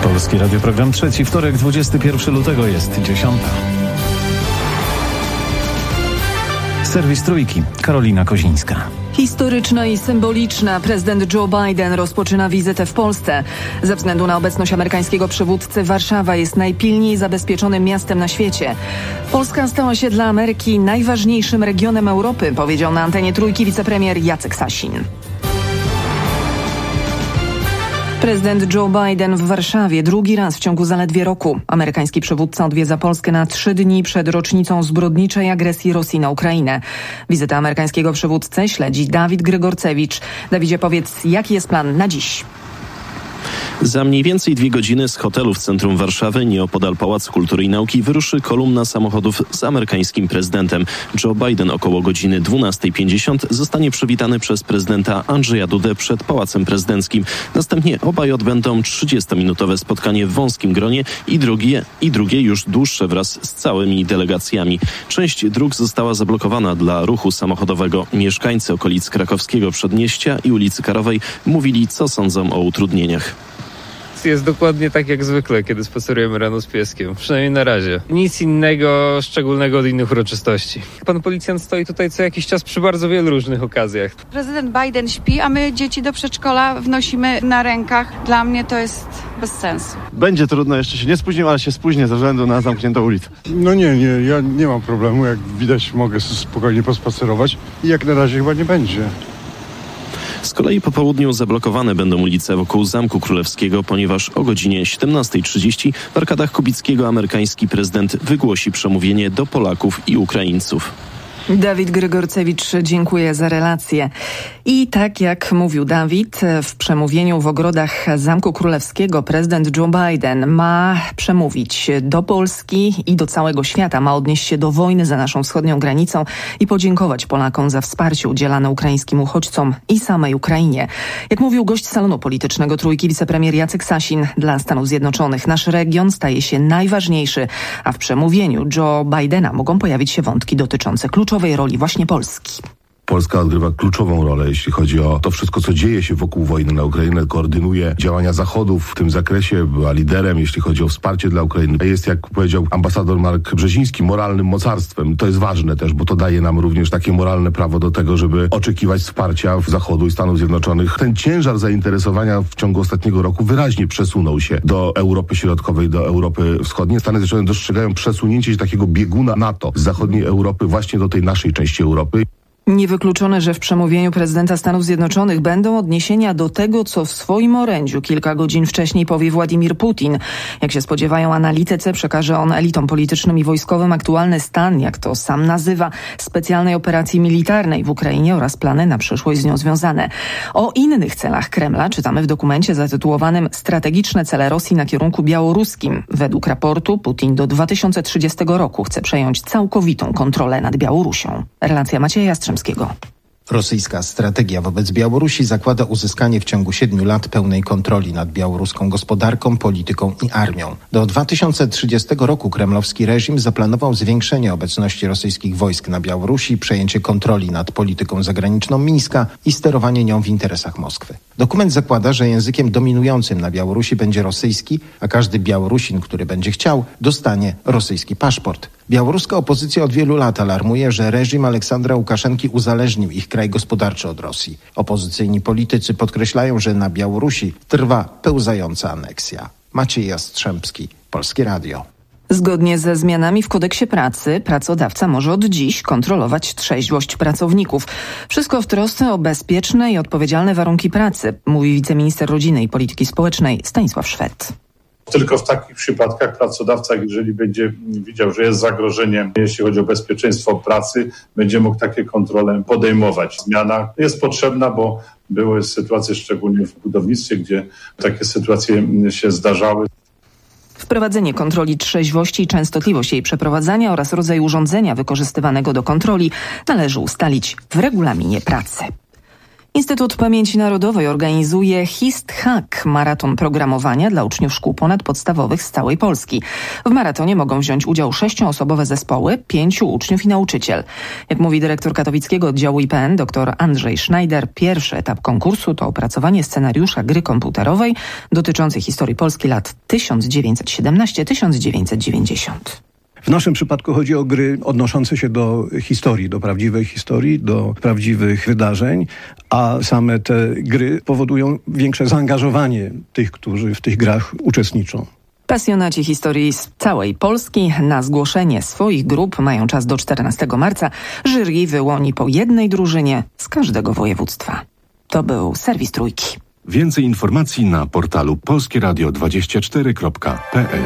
Polski Radio, program trzeci, wtorek, 21 lutego jest 10. Serwis Trójki, Karolina Kozińska. Historyczna i symboliczna. Prezydent Joe Biden rozpoczyna wizytę w Polsce. Ze względu na obecność amerykańskiego przywódcy Warszawa jest najpilniej zabezpieczonym miastem na świecie. Polska stała się dla Ameryki najważniejszym regionem Europy, powiedział na antenie Trójki wicepremier Jacek Sasin. Prezydent Joe Biden w Warszawie drugi raz w ciągu zaledwie roku. Amerykański przywódca odwiedza Polskę na 3 dni przed rocznicą zbrodniczej agresji Rosji na Ukrainę. Wizytę amerykańskiego przywódcę śledzi Dawid Grygorcewicz. Dawidzie, powiedz, jaki jest plan na dziś? Za mniej więcej 2 godziny z hotelu w centrum Warszawy, nieopodal Pałacu Kultury i Nauki, wyruszy kolumna samochodów z amerykańskim prezydentem. Joe Biden około godziny 12:50 zostanie przywitany przez prezydenta Andrzeja Dudę przed Pałacem Prezydenckim. Następnie obaj odbędą 30-minutowe spotkanie w wąskim gronie i drugie już dłuższe wraz z całymi delegacjami. Część dróg została zablokowana dla ruchu samochodowego. Mieszkańcy okolic Krakowskiego Przedmieścia i ulicy Karowej mówili, co sądzą o utrudnieniach. Jest dokładnie tak jak zwykle, kiedy spacerujemy rano z pieskiem. Przynajmniej na razie. Nic innego szczególnego od innych uroczystości. Pan policjant stoi tutaj co jakiś czas przy bardzo wielu różnych okazjach. Prezydent Biden śpi, a my dzieci do przedszkola wnosimy na rękach. Dla mnie to jest bez sensu. Będzie trudno, jeszcze się nie spóźnię, ale się spóźnię ze względu na zamkniętą ulicę. No nie, ja nie mam problemu. Jak widać, mogę spokojnie pospacerować i jak na razie chyba nie będzie. Z kolei po południu zablokowane będą ulice wokół Zamku Królewskiego, ponieważ o godzinie 17:30 w Arkadach Kubickiego amerykański prezydent wygłosi przemówienie do Polaków i Ukraińców. Dawid Grygorcewicz, dziękuję za relację. I tak jak mówił Dawid, w przemówieniu w ogrodach Zamku Królewskiego prezydent Joe Biden ma przemówić do Polski i do całego świata. Ma odnieść się do wojny za naszą wschodnią granicą i podziękować Polakom za wsparcie udzielane ukraińskim uchodźcom i samej Ukrainie. Jak mówił gość salonu politycznego Trójki, wicepremier Jacek Sasin, dla Stanów Zjednoczonych nasz region staje się najważniejszy, a w przemówieniu Joe Bidena mogą pojawić się wątki dotyczące kluczowej roli właśnie Polski. Polska odgrywa kluczową rolę, jeśli chodzi o to wszystko, co dzieje się wokół wojny na Ukrainę. Koordynuje działania Zachodu w tym zakresie, była liderem, jeśli chodzi o wsparcie dla Ukrainy. Jest, jak powiedział ambasador Marek Brzeziński, moralnym mocarstwem. To jest ważne też, bo to daje nam również takie moralne prawo do tego, żeby oczekiwać wsparcia Zachodu i Stanów Zjednoczonych. Ten ciężar zainteresowania w ciągu ostatniego roku wyraźnie przesunął się do Europy Środkowej, do Europy Wschodniej. Stany Zjednoczone dostrzegają przesunięcie się takiego bieguna NATO z zachodniej Europy właśnie do tej naszej części Europy. Niewykluczone, że w przemówieniu prezydenta Stanów Zjednoczonych będą odniesienia do tego, co w swoim orędziu kilka godzin wcześniej powie Władimir Putin. Jak się spodziewają analitycy, przekaże on elitom politycznym i wojskowym aktualny stan, jak to sam nazywa, specjalnej operacji militarnej w Ukrainie oraz plany na przyszłość z nią związane. O innych celach Kremla czytamy w dokumencie zatytułowanym Strategiczne cele Rosji na kierunku białoruskim. Według raportu Putin do 2030 roku chce przejąć całkowitą kontrolę nad Białorusią. Relacja Macieja Jastrzębskiego. Rosyjska strategia wobec Białorusi zakłada uzyskanie w ciągu 7 lat pełnej kontroli nad białoruską gospodarką, polityką i armią. Do 2030 roku kremlowski reżim zaplanował zwiększenie obecności rosyjskich wojsk na Białorusi, przejęcie kontroli nad polityką zagraniczną Mińska i sterowanie nią w interesach Moskwy. Dokument zakłada, że językiem dominującym na Białorusi będzie rosyjski, a każdy Białorusin, który będzie chciał, dostanie rosyjski paszport. Białoruska opozycja od wielu lat alarmuje, że reżim Aleksandra Łukaszenki uzależnił ich kraj gospodarczy od Rosji. Opozycyjni politycy podkreślają, że na Białorusi trwa pełzająca aneksja. Maciej Jastrzębski, Polskie Radio. Zgodnie ze zmianami w kodeksie pracy, pracodawca może od dziś kontrolować trzeźwość pracowników. Wszystko w trosce o bezpieczne i odpowiedzialne warunki pracy, mówi wiceminister rodziny i polityki społecznej Stanisław Szwed. Tylko w takich przypadkach pracodawca, jeżeli będzie widział, że jest zagrożenie, jeśli chodzi o bezpieczeństwo pracy, będzie mógł takie kontrole podejmować. Zmiana jest potrzebna, bo były sytuacje, szczególnie w budownictwie, gdzie takie sytuacje się zdarzały. Wprowadzenie kontroli trzeźwości i częstotliwość jej przeprowadzania oraz rodzaj urządzenia wykorzystywanego do kontroli należy ustalić w regulaminie pracy. Instytut Pamięci Narodowej organizuje HIST-HAK, maraton programowania dla uczniów szkół ponadpodstawowych z całej Polski. W maratonie mogą wziąć udział 6-osobowe zespoły, 5 uczniów i nauczyciel. Jak mówi dyrektor katowickiego oddziału IPN dr Andrzej Schneider, pierwszy etap konkursu to opracowanie scenariusza gry komputerowej dotyczącej historii Polski lat 1917-1990. W naszym przypadku chodzi o gry odnoszące się do historii, do prawdziwej historii, do prawdziwych wydarzeń, a same te gry powodują większe zaangażowanie tych, którzy w tych grach uczestniczą. Pasjonaci historii z całej Polski na zgłoszenie swoich grup mają czas do 14 marca. Jury wyłoni po jednej drużynie z każdego województwa. To był serwis Trójki. Więcej informacji na portalu polskieradio24.pl.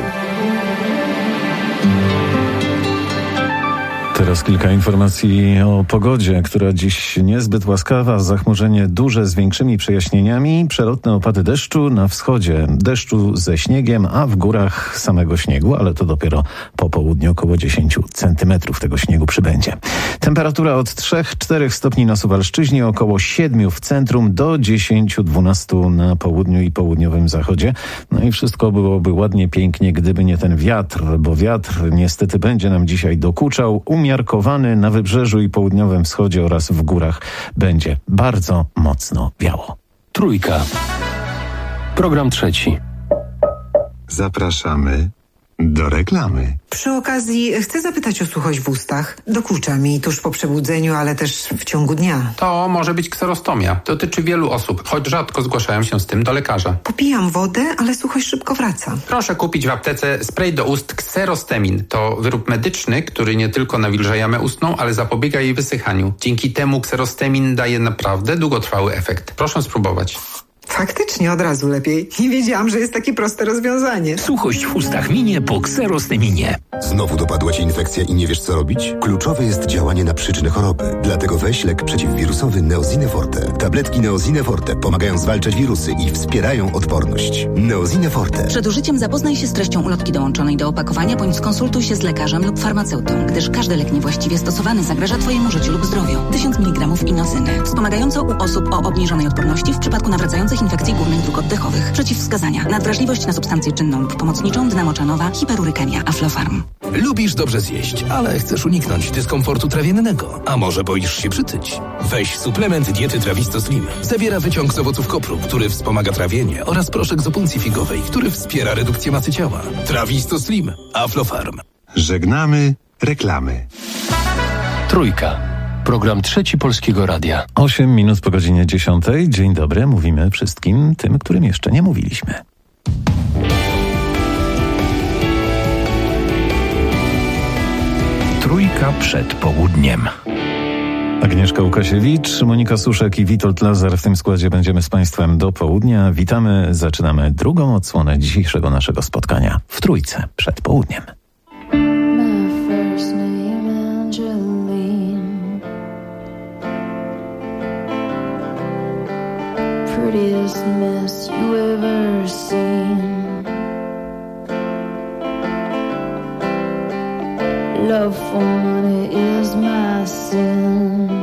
Teraz kilka informacji o pogodzie, która dziś niezbyt łaskawa, zachmurzenie duże z większymi przejaśnieniami, przelotne opady deszczu na wschodzie, deszczu ze śniegiem, a w górach samego śniegu, ale to dopiero po południu około 10 centymetrów tego śniegu przybędzie. Temperatura od 3-4 stopni na Suwalszczyźnie, około 7 w centrum, do 10-12 na południu i południowym zachodzie. No i wszystko byłoby ładnie, pięknie, gdyby nie ten wiatr, bo wiatr niestety będzie nam dzisiaj dokuczał. Umiarkowany na wybrzeżu i południowym wschodzie oraz w górach będzie bardzo mocno wiało. Trójka. Program trzeci. Zapraszamy do reklamy. Przy okazji chcę zapytać o suchość w ustach. Dokucza mi tuż po przebudzeniu, ale też w ciągu dnia. To może być kserostomia. Dotyczy wielu osób, choć rzadko zgłaszają się z tym do lekarza. Popijam wodę, ale suchość szybko wraca. Proszę kupić w aptece spray do ust Xerostemin. To wyrób medyczny, który nie tylko nawilża jamę ustną, ale zapobiega jej wysychaniu. Dzięki temu Xerostemin daje naprawdę długotrwały efekt. Proszę spróbować. Faktycznie od razu lepiej. Nie wiedziałam, że jest takie proste rozwiązanie. Suchość w ustach minie po Xerosteminie. Znowu dopadła Cię infekcja i nie wiesz, co robić? Kluczowe jest działanie na przyczynę choroby. Dlatego weź lek przeciwwirusowy Neosine Forte. Tabletki Neosine Forte pomagają zwalczać wirusy i wspierają odporność. Neosine Forte. Przed użyciem zapoznaj się z treścią ulotki dołączonej do opakowania, bądź skonsultuj się z lekarzem lub farmaceutą, gdyż każdy lek niewłaściwie stosowany zagraża Twojemu życiu lub zdrowiu. 1000 mg inozyny. Wspomagająco u osób o obniżonej odporności w przypadku nawracających infekcji górnych dróg oddechowych. Przeciwwskazania: nadwrażliwość na substancję czynną lub pomocniczą, dna moczanowa, hiperurykemia, Aflofarm. Lubisz dobrze zjeść, ale chcesz uniknąć dyskomfortu trawiennego. A może boisz się przytyć? Weź suplement diety Trawisto Slim. Zawiera wyciąg z owoców kopru, który wspomaga trawienie, oraz proszek z opuncji figowej, który wspiera redukcję masy ciała. Trawisto Slim. Aflofarm. Żegnamy reklamy. Trójka. Program trzeci Polskiego Radia. 8 minut po godzinie 10. Dzień dobry, mówimy wszystkim tym, którym jeszcze nie mówiliśmy. Trójka przed południem. Agnieszka Łukasiewicz, Monika Suszek i Witold Lazar. W tym składzie będziemy z Państwem do południa. Witamy, zaczynamy drugą odsłonę dzisiejszego naszego spotkania w Trójce przed południem. Prettiest mess you ever seen. Love for money is my sin.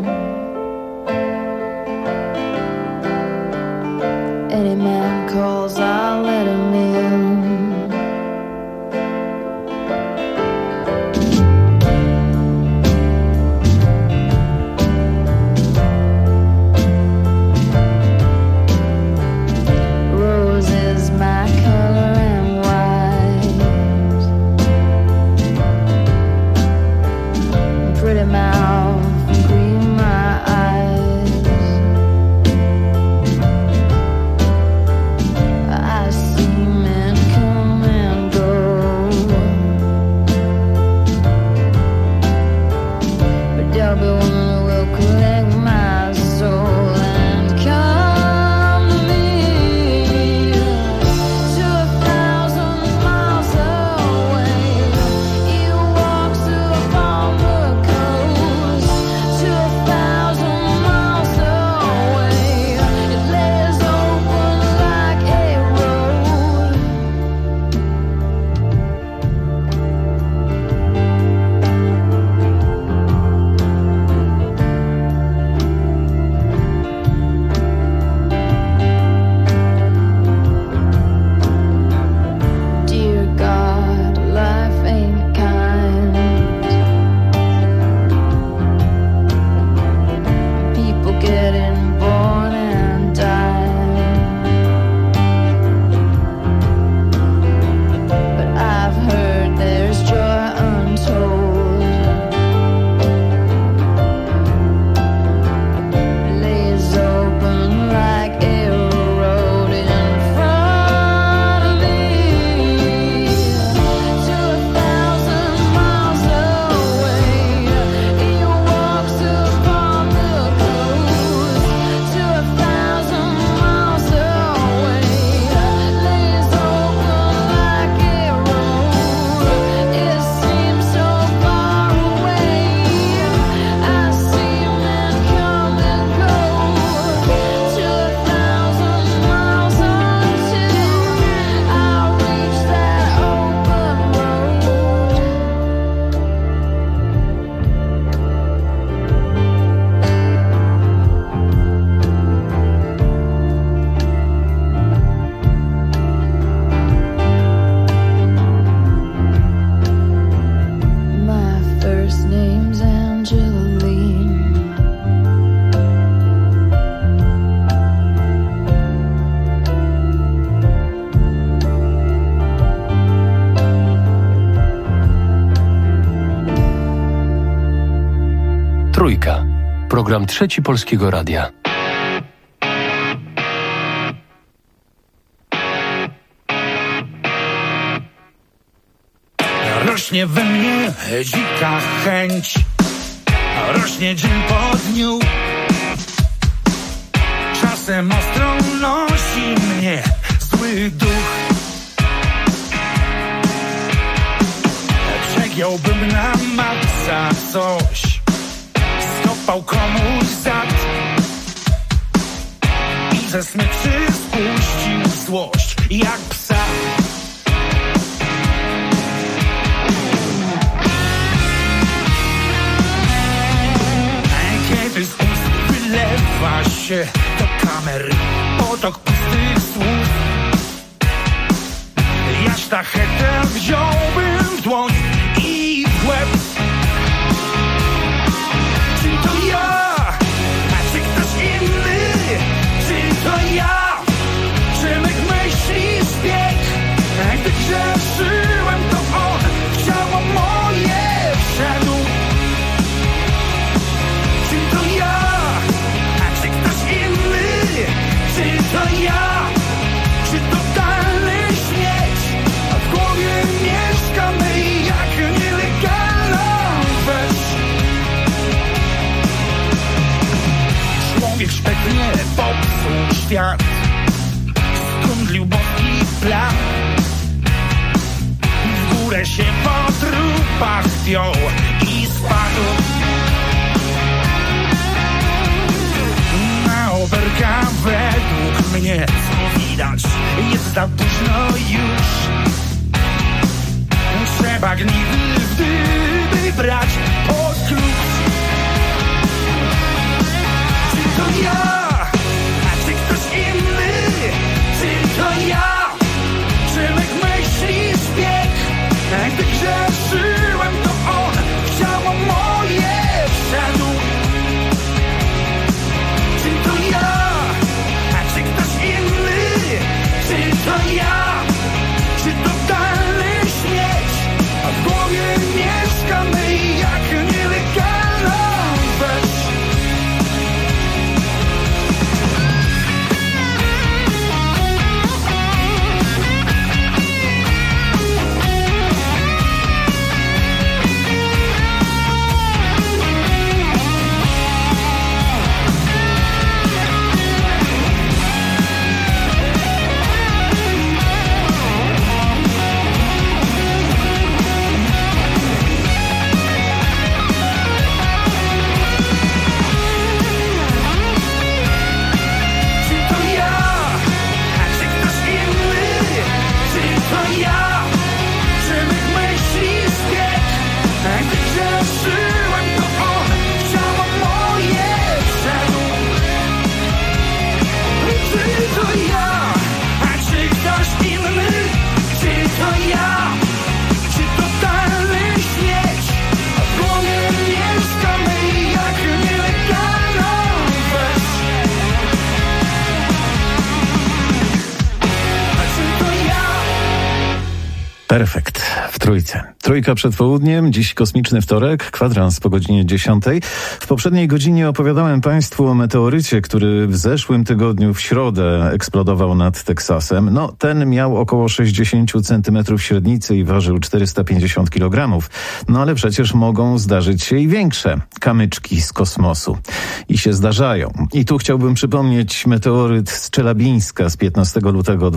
Any man calls, I'll let him in. Pretty mouth Trójka. Program Trzeci Polskiego Radia. Rośnie we mnie dzika chęć, rośnie dzień po dniu. Czasem ostro nosi mnie zły duch. Przegiąłbym na maksa coś, skopał komuś zad i ze smyczy spuścił złość jak psa. Kiedy z ust wylewa się do kamery potok pustych słów, ja sztachetę wziąłbym w dłoń i w łeb. Czy to ja, a czy ktoś inny? Czy to ja? Czy mych myśli zbieg? Gdy grzeszyłem, to on w ciało moje wszedł. Czy to ja, a czy ktoś inny? Czy to ja? Czy totalny śmieć? A w głowie mieszkamy jak nielegalna wesz. Człowiek szpetnie popsuł świat, skundlił boski plan. W górę się po trupach wpiął i spadł. Na oberka według mnie, co widać, jest za późno już. Trzeba gnidy w dyby brać pod klucz. Czy to ja, a czy ktoś inny? Czy to ja? Czy mych myśli zbieg? Gdy grzeszyłem, to on w ciało moje wszedł. Czy to ja, a czy ktoś inny? Czy to ja? Czy totalny śmieć? A w głowie mieszkamy jak nielegalna wesz. Perfekt. W Trójce. Trójka przed południem, dziś kosmiczny wtorek, kwadrans po godzinie 10. W poprzedniej godzinie opowiadałem Państwu o meteorycie, który w zeszłym tygodniu w środę eksplodował nad Teksasem. No, ten miał około 60 cm średnicy i ważył 450 kg. No ale przecież mogą zdarzyć się i większe kamyczki z kosmosu. I się zdarzają. I tu chciałbym przypomnieć meteoryt z Czelabińska z 15 lutego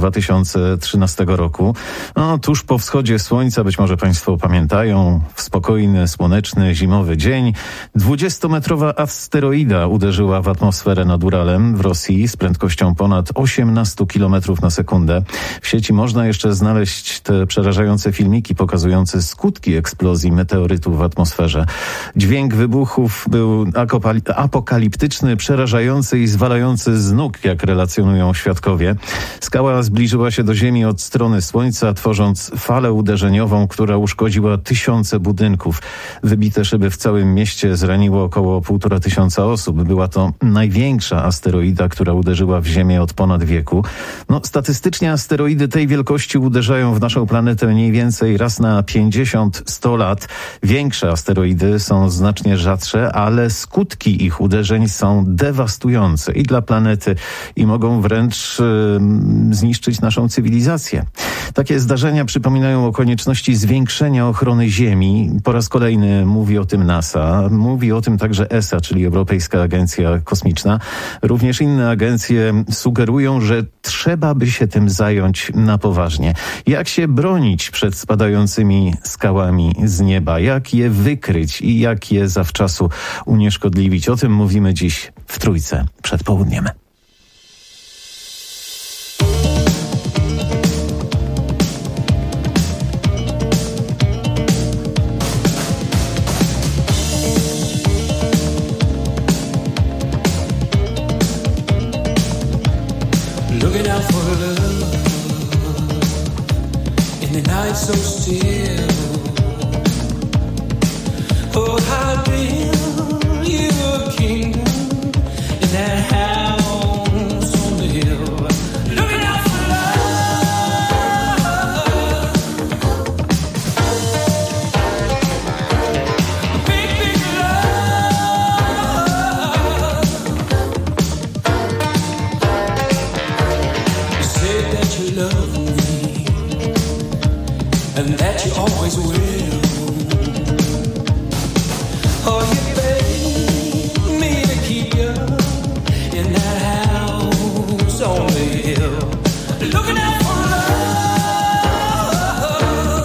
2013 roku. No, tuż po wschodzie słońca, być może Państwo pamiętają, w spokojny, słoneczny, zimowy dzień 20-metrowa asteroida uderzyła w atmosferę nad Uralem w Rosji z prędkością ponad 18 km na sekundę. W sieci można jeszcze znaleźć te przerażające filmiki pokazujące skutki eksplozji meteorytu w atmosferze. Dźwięk wybuchów był apokaliptyczny, przerażający i zwalający z nóg, jak relacjonują świadkowie. Skała zbliżyła się do Ziemi od strony Słońca, tworząc falę uderzeniową, która uszkodziła uszkodziła tysiące budynków. Wybite szyby w całym mieście zraniło około 1500 osób. Była to największa asteroida, która uderzyła w Ziemię od ponad wieku. Statystycznie asteroidy tej wielkości uderzają w naszą planetę mniej więcej raz na 50-100 lat. Większe asteroidy są znacznie rzadsze, ale skutki ich uderzeń są dewastujące i dla planety i mogą wręcz zniszczyć naszą cywilizację. Takie zdarzenia przypominają o konieczności zwiększenia ochrony Ziemi. Po raz kolejny mówi o tym NASA, mówi o tym także ESA, czyli Europejska Agencja Kosmiczna. Również inne agencje sugerują, że trzeba by się tym zająć na poważnie. Jak się bronić przed spadającymi skałami z nieba? Jak je wykryć i jak je zawczasu unieszkodliwić? O tym mówimy dziś w Trójce przed południem. Looking out for love in the night so still. Oh, how build you a kingdom in that house on the hill. Looking out for love, big, big love. You say that you love me and that you always will. Oh, you beg me to keep you in that house on the hill. Looking out for love,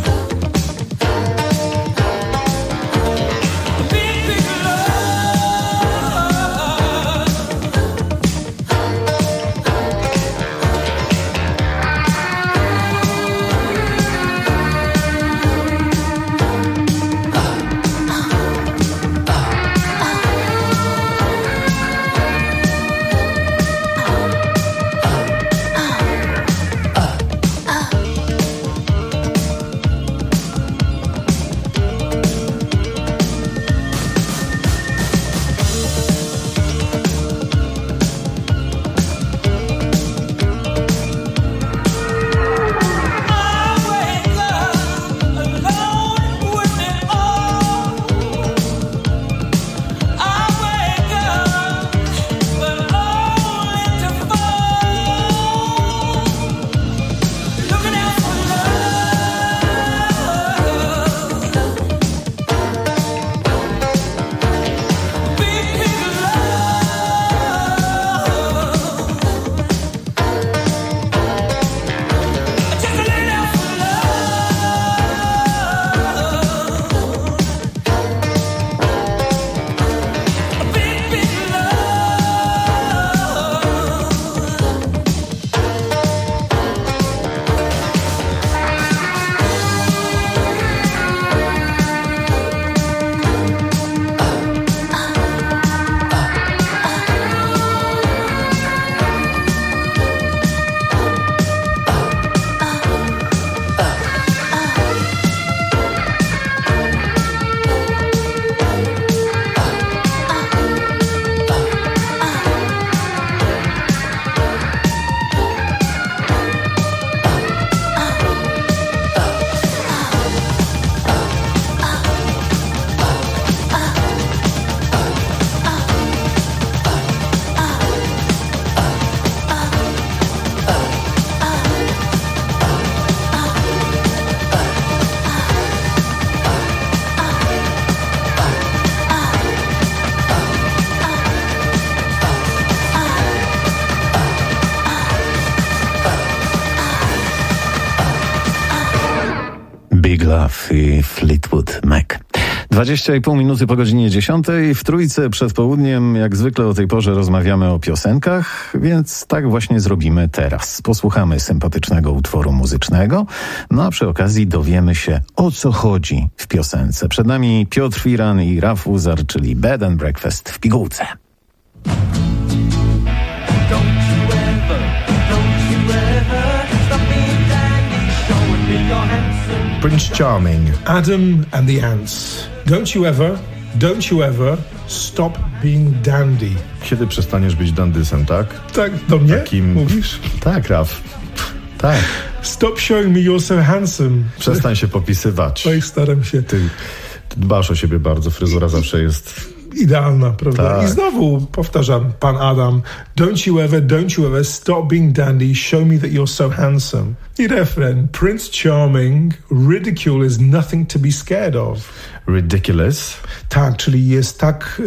big, big love. Big Love i Fleetwood Mac. 20,5 minuty po godzinie 10. W Trójce przed południem, jak zwykle o tej porze rozmawiamy o piosenkach, więc tak właśnie zrobimy teraz. Posłuchamy sympatycznego utworu muzycznego, no a przy okazji dowiemy się, o co chodzi w piosence. Przed nami Piotr Firan i Raf Uzar, czyli Bed and Breakfast w pigułce. Don't you ever stop being dandy, showing me your hand. Prince Charming. Adam and the Ants. Don't you ever stop being dandy. Kiedy przestaniesz być dandysem, tak? Tak, do mnie mówisz? Tak, Raf. Tak. Stop showing me you're so handsome. Przestań się popisywać. No i staram się. Ty dbasz o siebie bardzo, fryzura zawsze jest idealna, prawda? Tak. I znowu powtarzam, pan Adam, don't you ever stop being dandy, show me that you're so handsome. I refren, Prince Charming, ridicule is nothing to be scared of. Ridiculous? Tak, czyli jest tak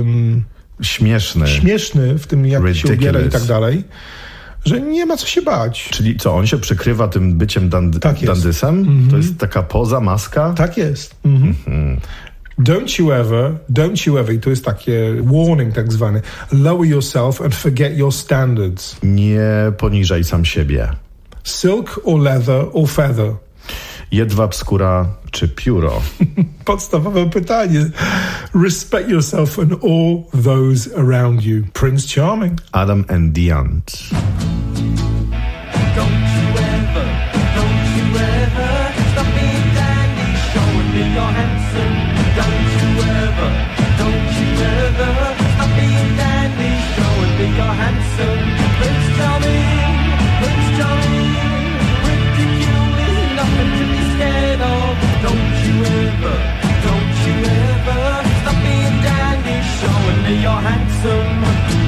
śmieszny w tym, jak się ubiera i tak dalej, że nie ma co się bać. Czyli co, on się przykrywa tym byciem dandysem? To jest taka poza, maska? Tak jest. Don't you ever, i to jest takie warning tak zwany, lower yourself and forget your standards. Nie poniżaj sam siebie. Silk or leather or feather? Jedwab, skóra czy pióro? Podstawowe pytanie. Respect yourself and all those around you. Prince Charming. Adam and the Ants. Don't you ever stop being dandy, showing me you're handsome. Don't you ever stop being dandy, showing me you're handsome. Prince Charming, ridicule is nothing to be scared of. Don't you ever stop being dandy, showing me you're handsome.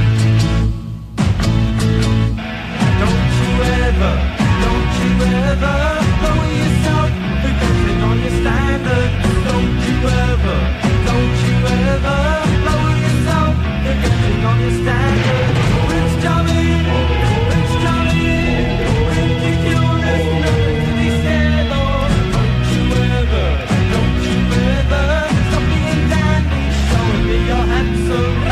Don't you ever lower yourself, forgetting on your standards. Don't you ever lower yourself, forgetting on your standards. Prince Charming, ridicule is nothing to be scared of. Don't you ever stop being dandy, showing me you're handsome.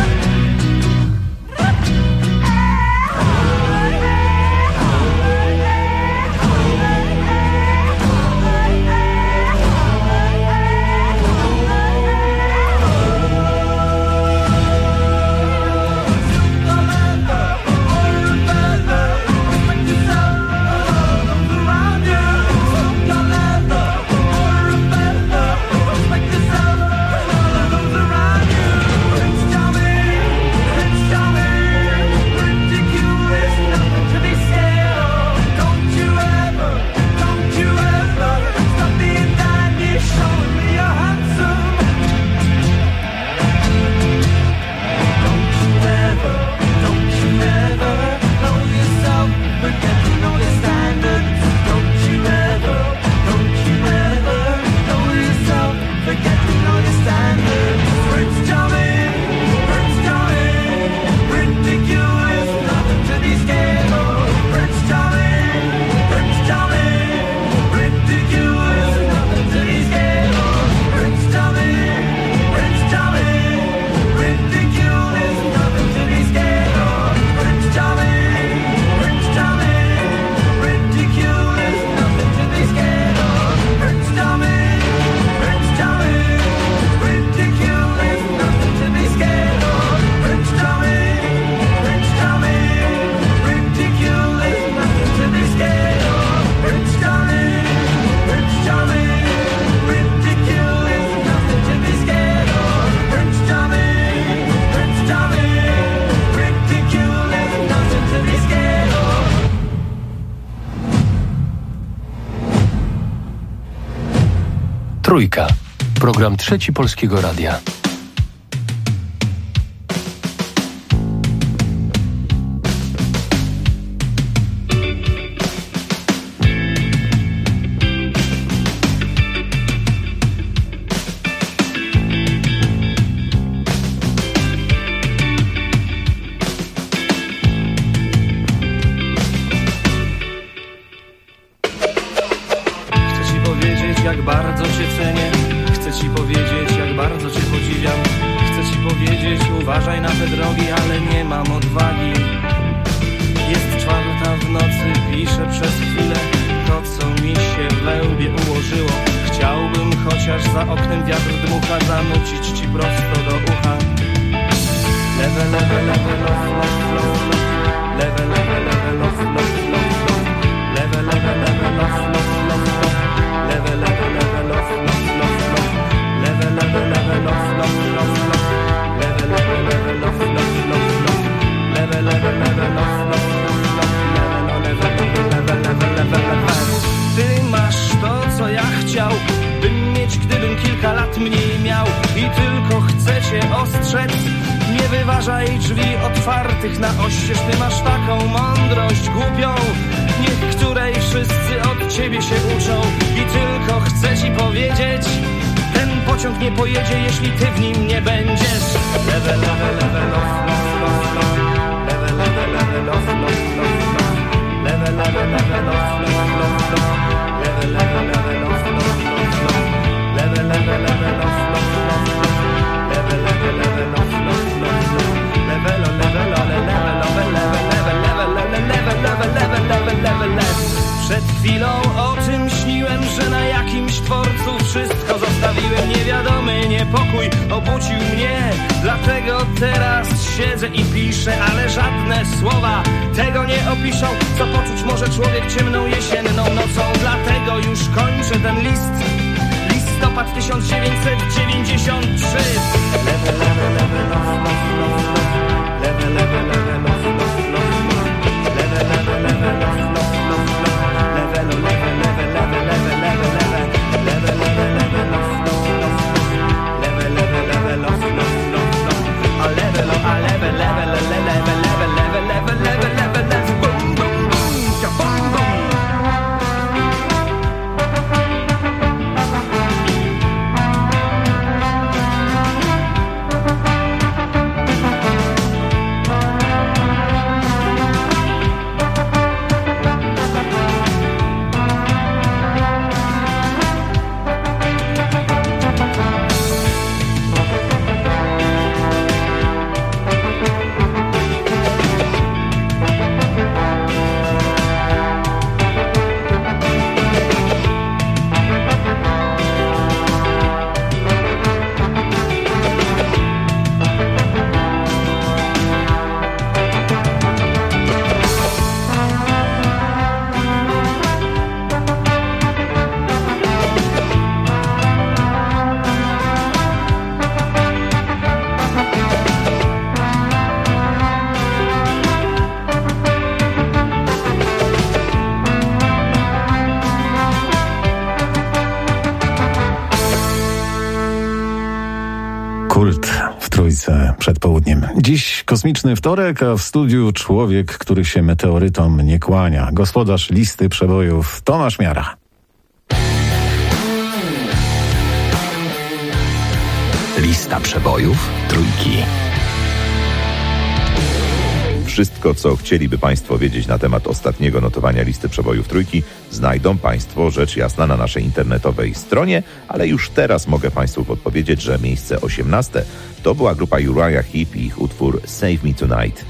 Trójka. Program Trzeci Polskiego Radia. Jak bardzo cię cenię, chcę ci powiedzieć, jak bardzo cię podziwiam. Chcę ci powiedzieć, uważaj na te drogi, ale nie mam odwagi. Jest 4:00 w nocy, piszę przez chwilę to, co mi się w łbie ułożyło. Chciałbym chociaż za oknem wiatr dmucha, zanucić ci prosto do ucha. Lewe, lewe, lewe, low, low, low, low. Lewe, lewe, lewe, low, low, low, low. Lewe, lewe, lewe, low, low, low, low. chciał, bym mieć, gdybym kilka lat mniej miał. I tylko chcę cię ostrzec, nie wyważaj drzwi otwartych na oścież. Ty masz taką mądrość głupią, niech której wszyscy od ciebie się uczą. I tylko chcę ci powiedzieć, ten pociąg nie pojedzie, jeśli ty w nim nie będziesz. Lewe, lewe, lewe, los, los, los, los. Lewe, lewe, lewe, los, los, los, los. Lewe, lewe, lewe, los, los, los, los. Lewe, lewe, lewe, los, los, los, los. Lewe, lewe, lewe, los, los, los, los. Lewe, lewe, lewe, los, los, los, los. Lewe, lo, lewe, lo, le, lewe, lewe, lewe, lewe, lewe, lewe, lewe, lewe, lewe, lewe, lewe. Przed chwilą o tym śniłem, że na jakimś dworcu wszystko zostawiłem. Niewiadomy niepokój obudził mnie, dlatego teraz siedzę i piszę. Ale żadne słowa tego nie opiszą, co poczuć może człowiek ciemną jesienną nocą. Dlatego już kończę ten list. Listopad 1993. Lewe, lewe, lewe, los, los, los, los. Lewe, lewe, lewe, los, los, los, los. Lewe, lewe, lewe, los, los, los, los. Lewe, lo, lewe, lewe, lewe, lewe, lewe, lewe. Lewe, lewe, lewe, los, los, los, los. Lewe, lewe, lewe, los, los, los, los. A lewe, lo, a lewe, lewe, lewe, lewe, lewe, lewe, lewe, lewe, lewe, lewe. Bum, bum, bum, ja, bum, bum. Kult w Trójce przed południem. Dziś kosmiczny wtorek, a w studiu człowiek, który się meteorytom nie kłania. Gospodarz listy przebojów Tomasz Miara. Lista przebojów Trójki. Wszystko, co chcieliby Państwo wiedzieć na temat ostatniego notowania listy przebojów Trójki, znajdą Państwo rzecz jasna na naszej internetowej stronie, ale już teraz mogę Państwu podpowiedzieć, że miejsce 18 to była grupa Uriah Heep i ich utwór Save Me Tonight.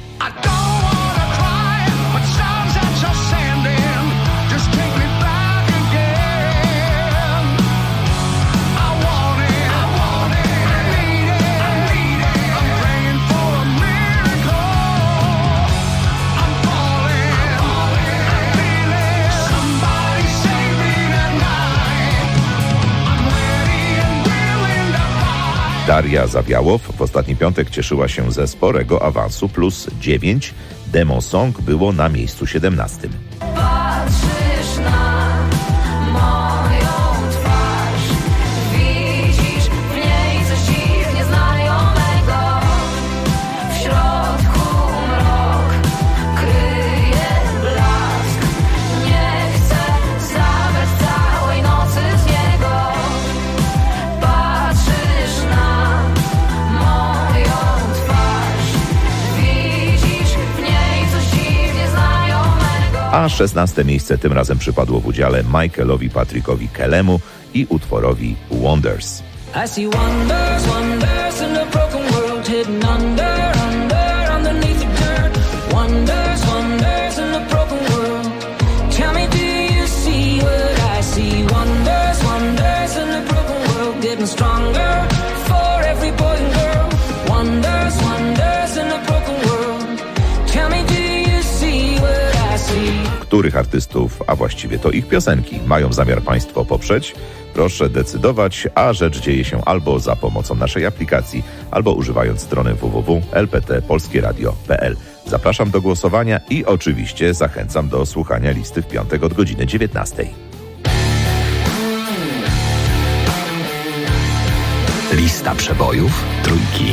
Daria Zawiałow w ostatni piątek cieszyła się ze sporego awansu plus 9. Demo Song było na miejscu 17. Patrzysz na moją twarz, widzisz w niej coś dziwnie znajomego. W środku mrok kryje blask. Nie chcę zabrać całej nocy z niego. Patrzysz na moją twarz, widzisz w niej coś dziwnie znajomego. A 16 miejsce tym razem przypadło w udziale Michaelowi Patrickowi Kellemu i utworowi Wonders. I see wonders, wonders in a broken world, hidden under, under, underneath the dirt. Wonders, wonders in a broken world. Tell me, do you see what I see? Wonders, wonders in a broken world, getting stronger for every boy and girl. Wonders, wonders in a broken world. Tell me, do you see what I see? Których artystów, a właściwie to ich piosenki, mają zamiar Państwo poprzeć? Proszę decydować, a rzecz dzieje się albo za pomocą naszej aplikacji, albo używając strony www.lptpolskieradio.pl. Zapraszam do głosowania i oczywiście zachęcam do słuchania listy w piątek od godziny 19. Lista przebojów Trójki.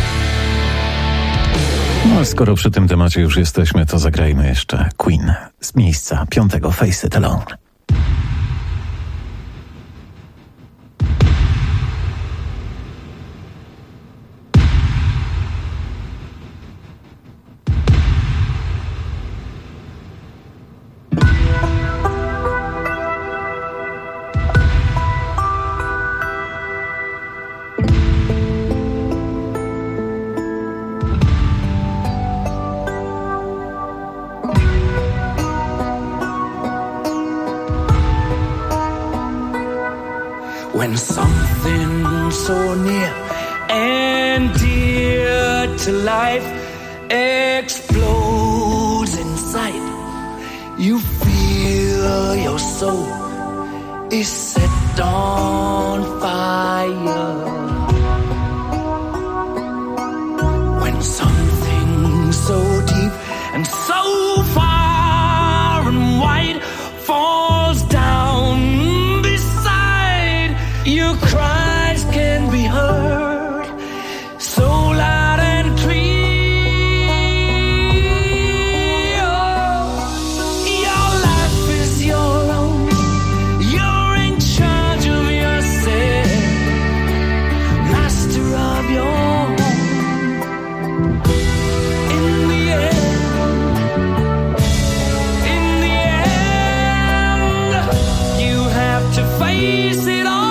No a skoro przy tym temacie już jesteśmy, to zagrajmy jeszcze Queen z miejsca 5. Face It Alone. When something so near and dear to life explodes inside, you feel your soul is set on fire. When something so deep and so far and wide falls down, your cries can be heard so loud and clear. Your life is your own. You're in charge of yourself, master of your home. In the end, you have to face it all.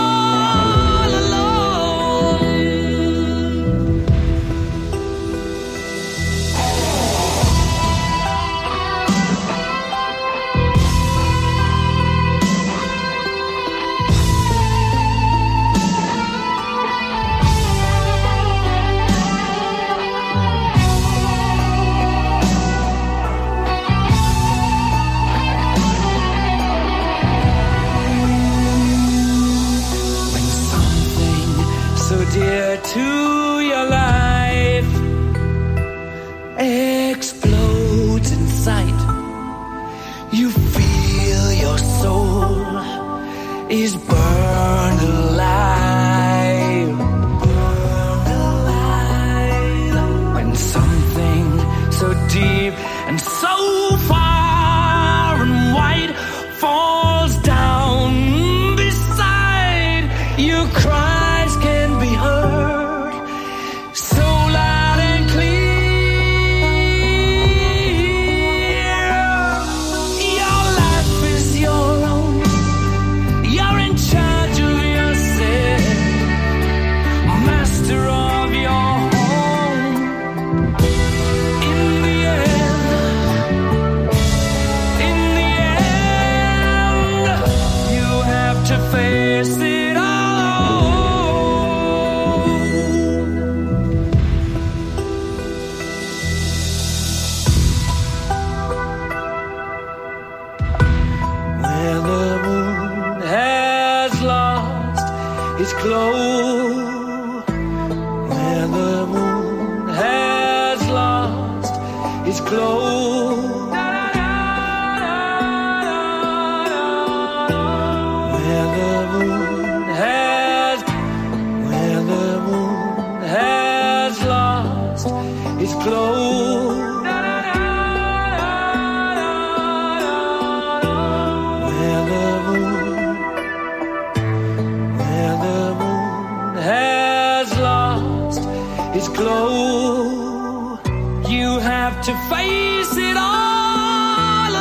Dear to your life explodes inside, you feel your soul is burned alive, burned alive. When something so deep and so far and wide falls down beside you, cries can be heard so loud and clear. Your life is your own. You're in charge of yourself, master of your home. In the end, you have to face it all. Its glow, where the moon has lost its glow, where the moon has lost its glow, where the moon has lost its glow, you have to face it all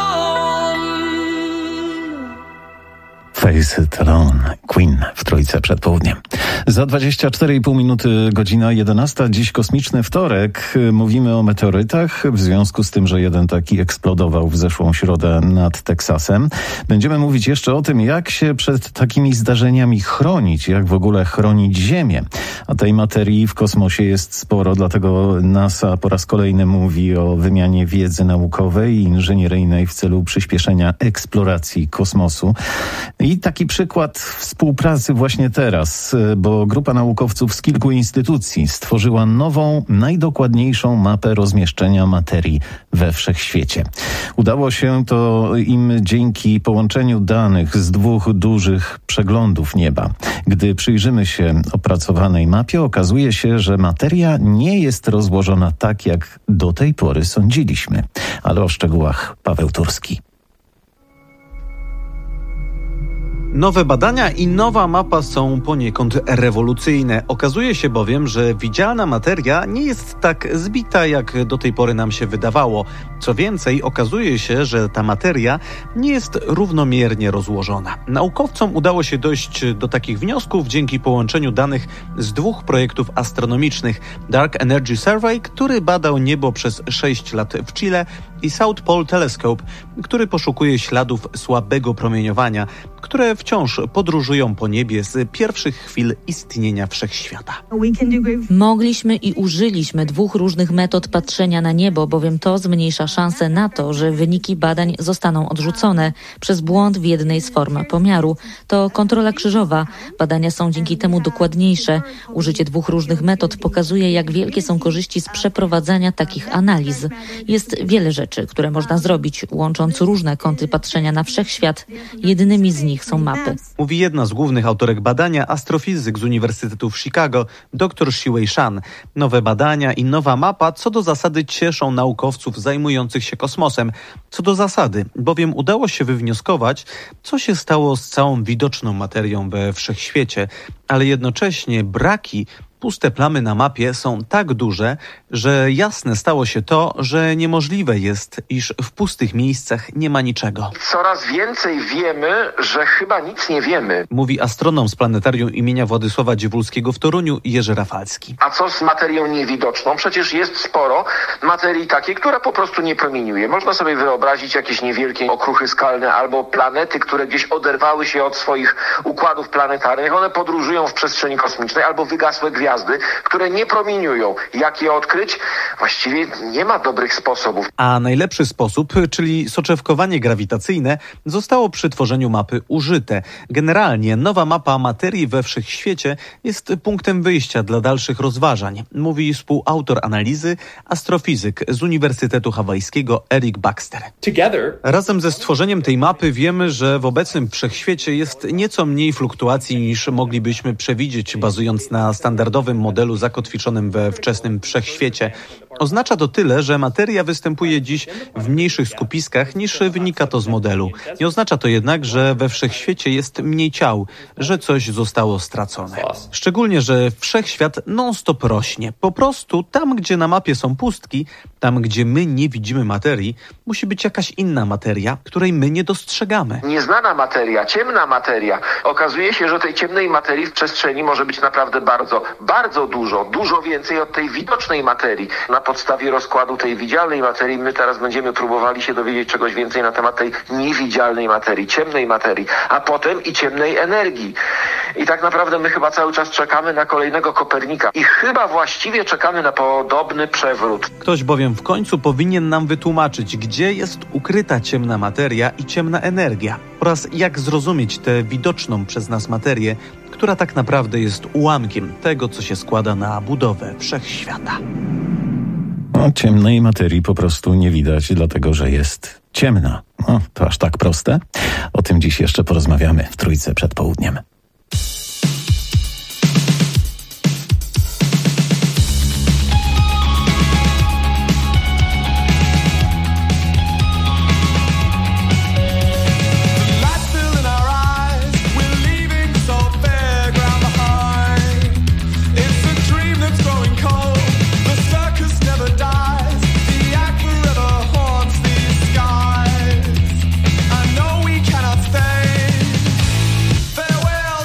alone. Face It Alone, Queen w Trójce przed południem. Za 24,5 minuty godzina 11, dziś kosmiczny wtorek. Mówimy o meteorytach, w związku z tym, że jeden taki eksplodował w zeszłą środę nad Teksasem. Będziemy mówić jeszcze o tym, jak się przed takimi zdarzeniami chronić, jak w ogóle chronić Ziemię. A tej materii w kosmosie jest sporo, dlatego NASA po raz kolejny mówi o wymianie wiedzy naukowej i inżynieryjnej w celu przyspieszenia eksploracji kosmosu. I taki przykład współpracy właśnie teraz, bo bo grupa naukowców z kilku instytucji stworzyła nową, najdokładniejszą mapę rozmieszczenia materii we wszechświecie. Udało się to im dzięki połączeniu danych z 2 dużych przeglądów nieba. Gdy przyjrzymy się opracowanej mapie, okazuje się, że materia nie jest rozłożona tak, jak do tej pory sądziliśmy. Ale o szczegółach Paweł Turski. Nowe badania i nowa mapa są poniekąd rewolucyjne. Okazuje się bowiem, że widzialna materia nie jest tak zbita, jak do tej pory nam się wydawało. Co więcej, okazuje się, że ta materia nie jest równomiernie rozłożona. Naukowcom udało się dojść do takich wniosków dzięki połączeniu danych z 2 projektów astronomicznych. Dark Energy Survey, który badał niebo przez 6 lat w Chile, i South Pole Telescope, który poszukuje śladów słabego promieniowania, które wciąż podróżują po niebie z pierwszych chwil istnienia wszechświata. Mogliśmy i użyliśmy 2 różnych metod patrzenia na niebo, bowiem to zmniejsza szanse na to, że wyniki badań zostaną odrzucone przez błąd w jednej z form pomiaru. To kontrola krzyżowa. Badania są dzięki temu dokładniejsze. Użycie 2 różnych metod pokazuje, jak wielkie są korzyści z przeprowadzania takich analiz. Jest wiele rzeczy, które można zrobić, łącząc różne kąty patrzenia na wszechświat. Jedynymi z nich są mapy. Mówi jedna z głównych autorek badania, astrofizyk z Uniwersytetu w Chicago, dr Xiwei Shan. Nowe badania i nowa mapa co do zasady cieszą naukowców zajmujących się kosmosem. Co do zasady, bowiem udało się wywnioskować, co się stało z całą widoczną materią we wszechświecie, ale jednocześnie braki, puste plamy na mapie są tak duże, że jasne stało się to, że niemożliwe jest, iż w pustych miejscach nie ma niczego. Coraz więcej wiemy, że chyba nic nie wiemy. Mówi astronom z planetarium imienia Władysława Dziewulskiego w Toruniu Jerzy Rafalski. A co z materią niewidoczną? Przecież jest sporo materii takiej, która po prostu nie promieniuje. Można sobie wyobrazić jakieś niewielkie okruchy skalne albo planety, które gdzieś oderwały się od swoich układów planetarnych. One podróżują w przestrzeni kosmicznej albo wygasłe gwiazdy, które nie promieniują. Jak je odkryć? Właściwie nie ma dobrych sposobów. A najlepszy sposób, czyli soczewkowanie grawitacyjne, zostało przy tworzeniu mapy użyte. Generalnie nowa mapa materii we wszechświecie jest punktem wyjścia dla dalszych rozważań, mówi współautor analizy, astrofizyk z Uniwersytetu Hawajskiego Eric Baxter. Razem ze stworzeniem tej mapy wiemy, że w obecnym wszechświecie jest nieco mniej fluktuacji niż moglibyśmy przewidzieć, bazując na standardowym modelu zakotwiczonym we wczesnym wszechświecie. Oznacza to tyle, że materia występuje dziś w mniejszych skupiskach niż wynika to z modelu. Nie oznacza to jednak, że we wszechświecie jest mniej ciał, że coś zostało stracone. Szczególnie, że wszechświat non-stop rośnie. Po prostu tam, gdzie na mapie są pustki, tam, gdzie my nie widzimy materii, musi być jakaś inna materia, której my nie dostrzegamy. Nieznana materia, ciemna materia. Okazuje się, że tej ciemnej materii w przestrzeni może być naprawdę bardzo dużo więcej od tej widocznej materii. Na podstawie rozkładu tej widzialnej materii my teraz będziemy próbowali się dowiedzieć czegoś więcej na temat tej niewidzialnej materii, ciemnej materii, a potem i ciemnej energii. I tak naprawdę my chyba cały czas czekamy na kolejnego Kopernika i chyba właściwie czekamy na podobny przewrót. Ktoś bowiem w końcu powinien nam wytłumaczyć, gdzie jest ukryta ciemna materia i ciemna energia oraz jak zrozumieć tę widoczną przez nas materię, która tak naprawdę jest ułamkiem tego, co się składa na budowę wszechświata. Ciemnej materii po prostu nie widać, dlatego że jest ciemna. To aż tak proste? O tym dziś jeszcze porozmawiamy w Trójce przed południem. Farewell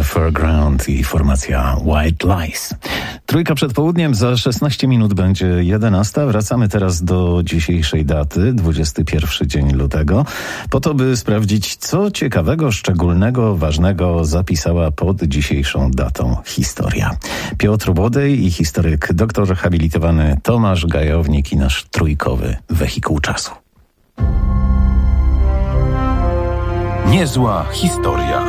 Foreground i formacja White Lies. Trójka przed południem, za 16 minut będzie 11. Wracamy teraz do dzisiejszej daty, 21 dzień lutego, po to, by sprawdzić, co ciekawego, szczególnego, ważnego zapisała pod dzisiejszą datą historia. Piotr Błodej i historyk, doktor habilitowany Tomasz Gajownik i nasz trójkowy wehikuł czasu. Niezła historia.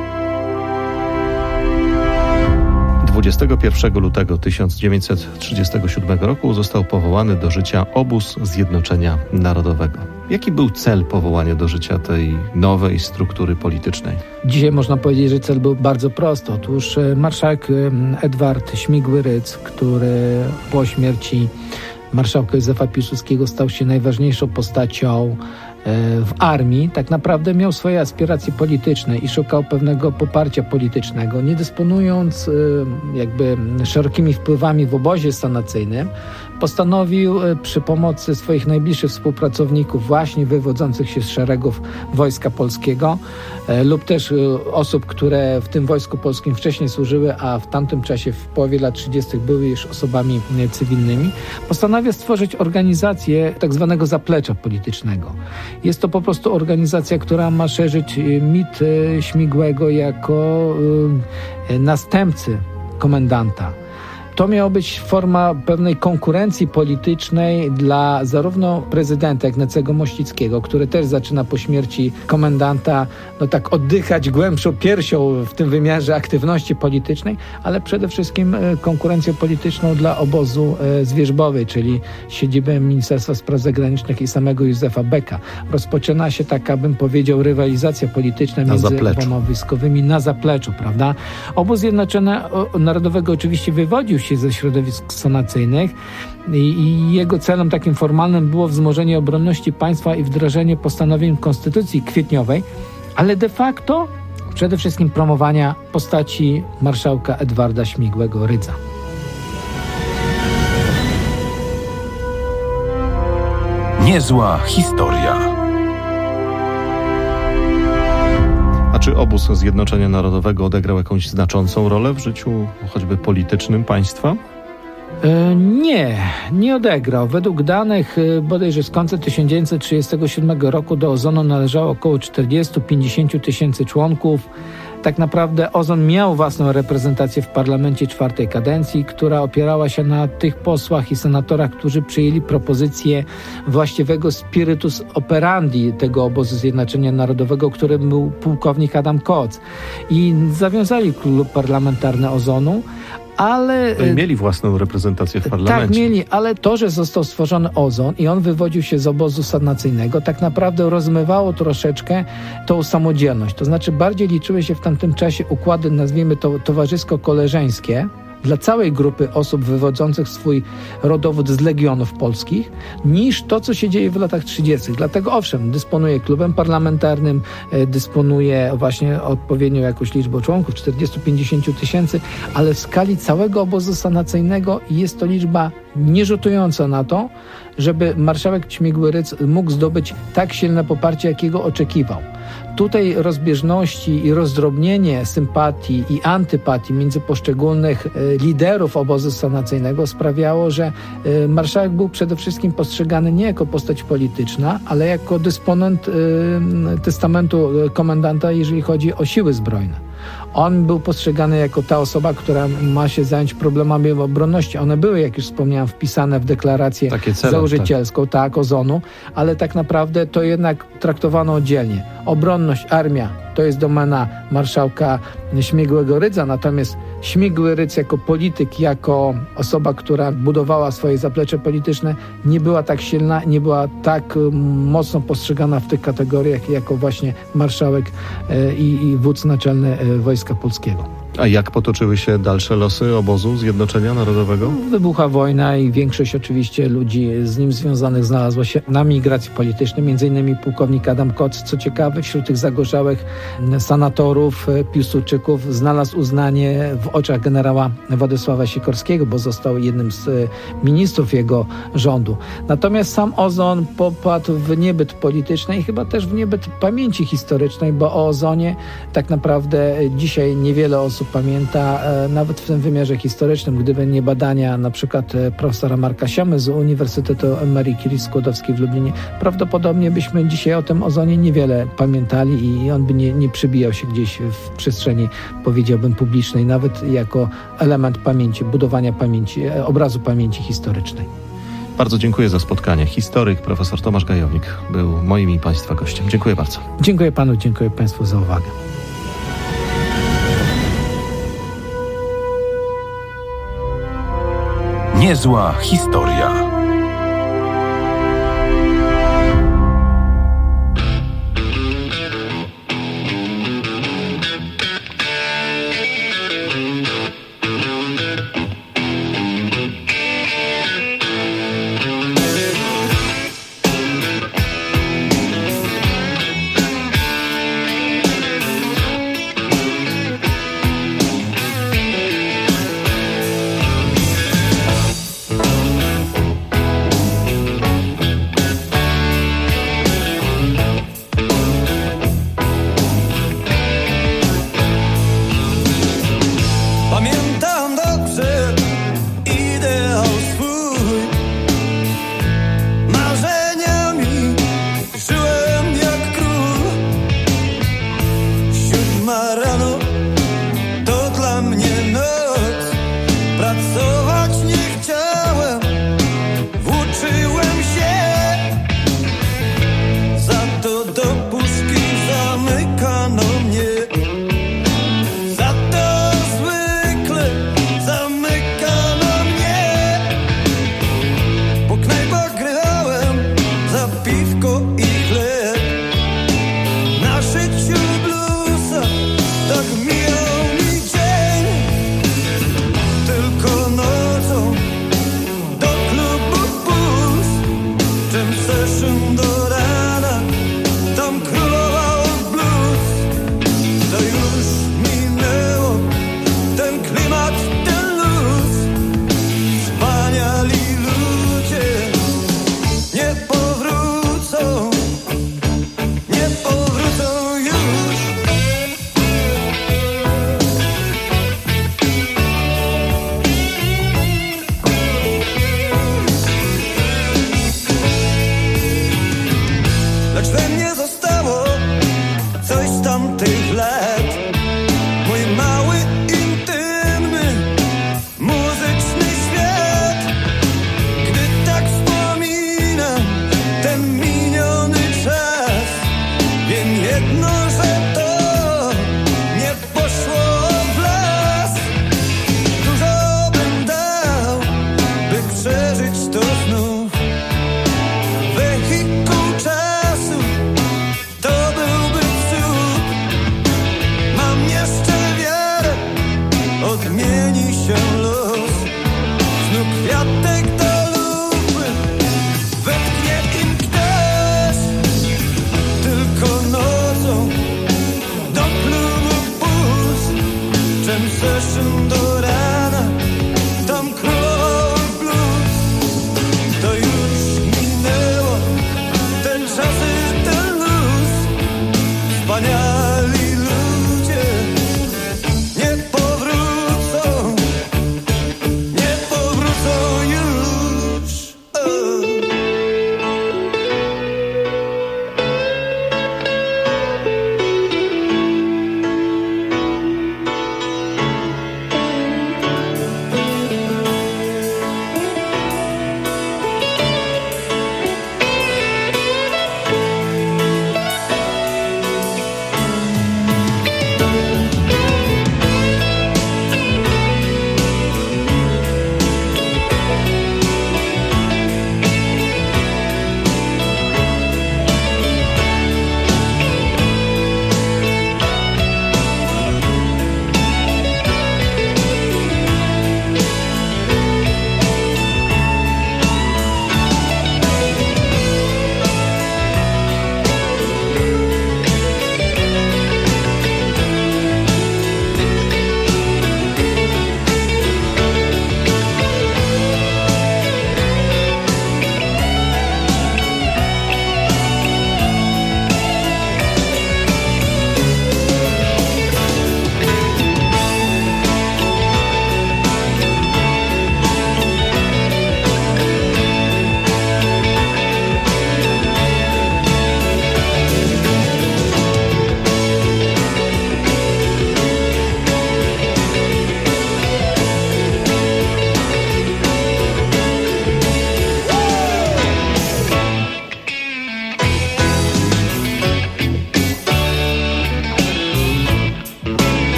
21 lutego 1937 roku został powołany do życia Obóz Zjednoczenia Narodowego. Jaki był cel powołania do życia tej nowej struktury politycznej? Dzisiaj można powiedzieć, że cel był bardzo prosty. Otóż marszałek Edward Śmigły-Rydz, który po śmierci marszałka Józefa Piłsudskiego stał się najważniejszą postacią w armii, tak naprawdę miał swoje aspiracje polityczne i szukał pewnego poparcia politycznego. Nie dysponując jakby szerokimi wpływami w obozie sanacyjnym, postanowił przy pomocy swoich najbliższych współpracowników, właśnie wywodzących się z szeregów Wojska Polskiego lub też osób, które w tym Wojsku Polskim wcześniej służyły, a w tamtym czasie, w połowie lat 30. były już osobami cywilnymi, postanowił stworzyć organizację tak zwanego zaplecza politycznego. Jest to po prostu organizacja, która ma szerzyć mit Śmigłego jako następcy komendanta. To miała być forma pewnej konkurencji politycznej dla zarówno prezydenta Ignacego Mościckiego, który też zaczyna po śmierci komendanta tak oddychać głębszą piersią w tym wymiarze aktywności politycznej, ale przede wszystkim konkurencją polityczną dla obozu Zwierzbowej, czyli siedziby Ministerstwa Spraw Zagranicznych i samego Józefa Beka. Rozpoczyna się taka, bym powiedział, rywalizacja polityczna między oboma wojskowymi na zapleczu, prawda? Obóz Zjednoczonego Narodowego oczywiście wywodził się ze środowisk sanacyjnych i jego celem takim formalnym było wzmożenie obronności państwa i wdrożenie postanowień Konstytucji kwietniowej, ale de facto przede wszystkim promowania postaci marszałka Edwarda Śmigłego-Rydza. Niezła historia. A czy Obóz Zjednoczenia Narodowego odegrał jakąś znaczącą rolę w życiu choćby politycznym państwa? Nie odegrał. Według danych bodajże z końca 1937 roku do Ozonu należało około 40-50 tysięcy członków. Tak naprawdę Ozon miał własną reprezentację w parlamencie czwartej kadencji, która opierała się na tych posłach i senatorach, którzy przyjęli propozycję właściwego spiritus operandi tego Obozu Zjednoczenia Narodowego, którym był pułkownik Adam Koc. I zawiązali klub parlamentarny Ozonu, ale... Mieli własną reprezentację w parlamencie. Tak, mieli, ale to, że został stworzony Ozon i on wywodził się z obozu sanacyjnego, tak naprawdę rozmywało troszeczkę tą samodzielność. To znaczy bardziej liczyły się w tamtym czasie układy, nazwijmy to towarzysko-koleżeńskie, dla całej grupy osób wywodzących swój rodowód z legionów polskich, niż to, co się dzieje w latach 30. Dlatego owszem, dysponuje klubem parlamentarnym, dysponuje właśnie odpowiednią jakąś liczbą członków, 40-50 tysięcy, ale w skali całego obozu sanacyjnego jest to liczba nierzutująca na to, żeby marszałek Śmigły-Rydz mógł zdobyć tak silne poparcie, jakiego oczekiwał. Tutaj rozbieżności i rozdrobnienie sympatii i antypatii między poszczególnych liderów obozu sanacyjnego sprawiało, że marszałek był przede wszystkim postrzegany nie jako postać polityczna, ale jako dysponent testamentu komendanta, jeżeli chodzi o siły zbrojne. On był postrzegany jako ta osoba, która ma się zająć problemami obronności. One były, jak już wspomniałem, wpisane w deklarację założycielską, tak, Ozonu, ale tak naprawdę to jednak traktowano oddzielnie. Obronność, armia to jest domena marszałka Śmigłego-Rydza, natomiast Śmigły-Rydz jako polityk, jako osoba, która budowała swoje zaplecze polityczne, nie była tak silna, nie była tak mocno postrzegana w tych kategoriach jako właśnie marszałek i wódz naczelny Wojska Polskiego. A jak potoczyły się dalsze losy obozu Zjednoczenia Narodowego? Wybuchła wojna i większość oczywiście ludzi z nim związanych znalazła się na migracji politycznej, między innymi pułkownik Adam Koc. Co ciekawe, wśród tych zagorzałych senatorów, Piłsudczyków znalazł uznanie w oczach generała Władysława Sikorskiego, bo został jednym z ministrów jego rządu. Natomiast sam ozon popadł w niebyt polityczny i chyba też w niebyt pamięci historycznej, bo o ozonie tak naprawdę dzisiaj niewiele osób pamięta, nawet w tym wymiarze historycznym. Gdyby nie badania na przykład profesora Marka Siomy z Uniwersytetu Marii Curie-Skłodowskiej w Lublinie, prawdopodobnie byśmy dzisiaj o tym ozonie niewiele pamiętali i on by nie przybijał się gdzieś w przestrzeni, powiedziałbym, publicznej, nawet jako element pamięci, budowania pamięci, obrazu pamięci historycznej. Bardzo dziękuję za spotkanie. Historyk profesor Tomasz Gajownik był moim i Państwa gościem. Dziękuję bardzo. Dziękuję Panu, dziękuję Państwu za uwagę. Niezła historia. Nie powrócą już.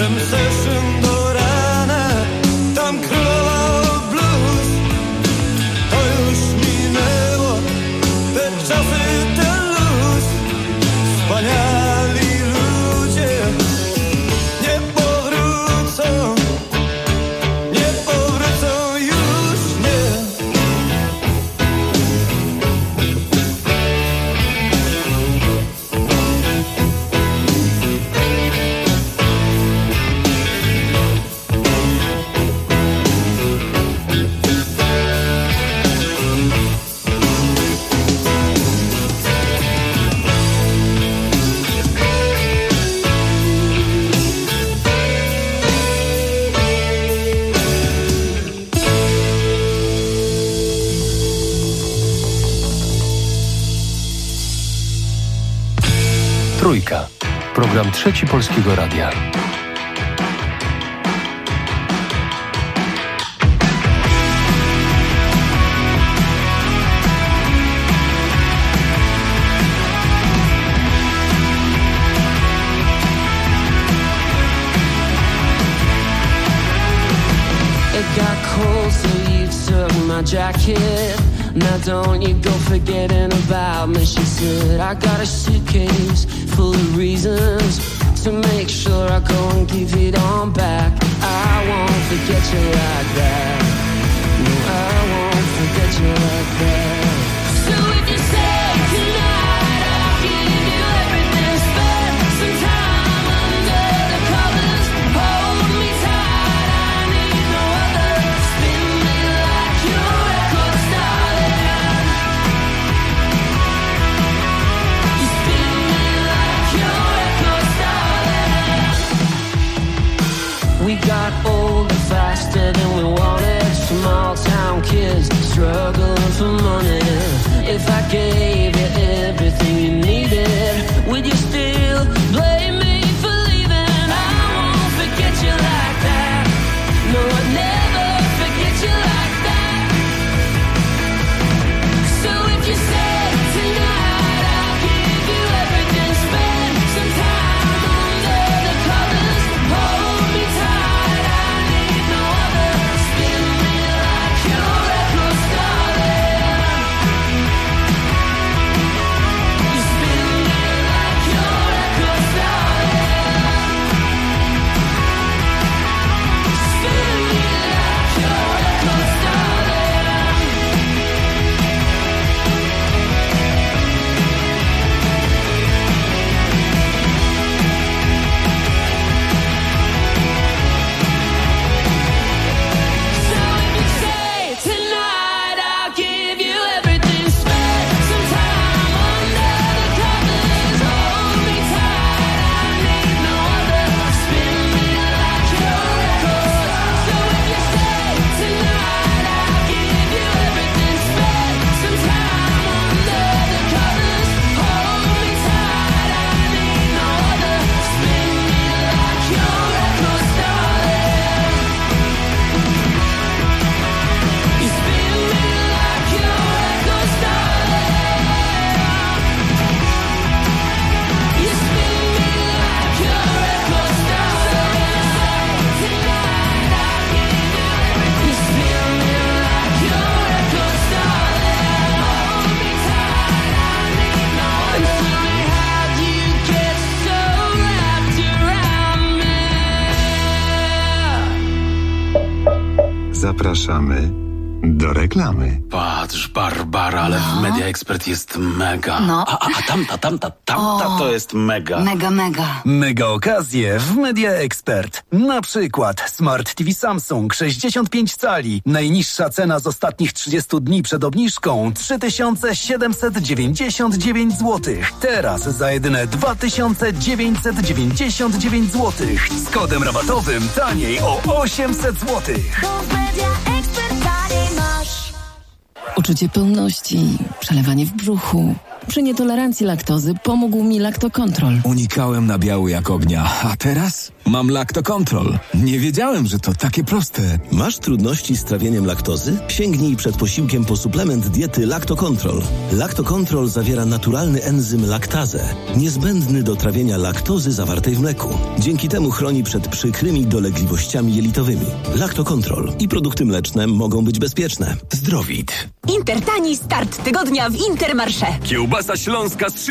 jam session do rana, tam królował blues. To już minęło, te czasy, ten luz. Wspaniali ludzie nie powrócą, nie powrócą już, nie. Trójka. Program Trzeci Polskiego Radia. It got cold, so you took my jacket. Now don't you go forgetting about me, she said. I got a suitcase full of reasons to make sure I go and give it on back. I won't forget you like that. No, I won't forget you like that. So if you say tonight I'll give you everything, spend some time under the covers, hold me tight, I need no other. Spin me like your record started. You spin me like your record started. We got older faster than we wanted. Small town kids struggling for money. If I gave you everything you needed, would you still blame me for leaving? I won't forget you like that. No, I'd never forget you like that. So if you say tonight I'll give you everything, spend some time under the covers, hold me tight, I need no other. Spin me like your record started. You spin me like your record started. Spin me like your record started. So if you say tonight I'll give you everything, spend some time under the covers, hold me tight, I need no other. Spin me like your record. So if you say tonight I'll give you everything, spend some time under the covers, hold me tight, I need no other. Spin me like your record started. You spin me like your record started. You spin me like your record started. Tonight I'll give you everything. You spin me like your record started. Hold me tight, I need no other. How'd you get so wrapped around me? Zapraszamy do reklamy. Patrz, Barbara, ale w Media Expert jest mega. No. A tamta to jest mega. Mega. Mega okazje w Media Expert. Na przykład Smart TV Samsung 65 cali. Najniższa cena z ostatnich 30 dni przed obniżką 3799 zł. Teraz za jedyne 2999 zł. Z kodem rabatowym taniej o 800 zł. Uczucie pełności, przelewanie w brzuchu. Przy nietolerancji laktozy pomógł mi Lactocontrol. Unikałem nabiału jak ognia, a teraz Mam Lactocontrol. Nie wiedziałem, że to takie proste. Masz trudności z trawieniem laktozy? Sięgnij przed posiłkiem po suplement diety Lactocontrol. Lactocontrol zawiera naturalny enzym laktazę, niezbędny do trawienia laktozy zawartej w mleku. Dzięki temu chroni przed przykrymi dolegliwościami jelitowymi. Lactocontrol i produkty mleczne mogą być bezpieczne. Zdrowit. Intertani start tygodnia w Intermarché. Kiełbasa śląska z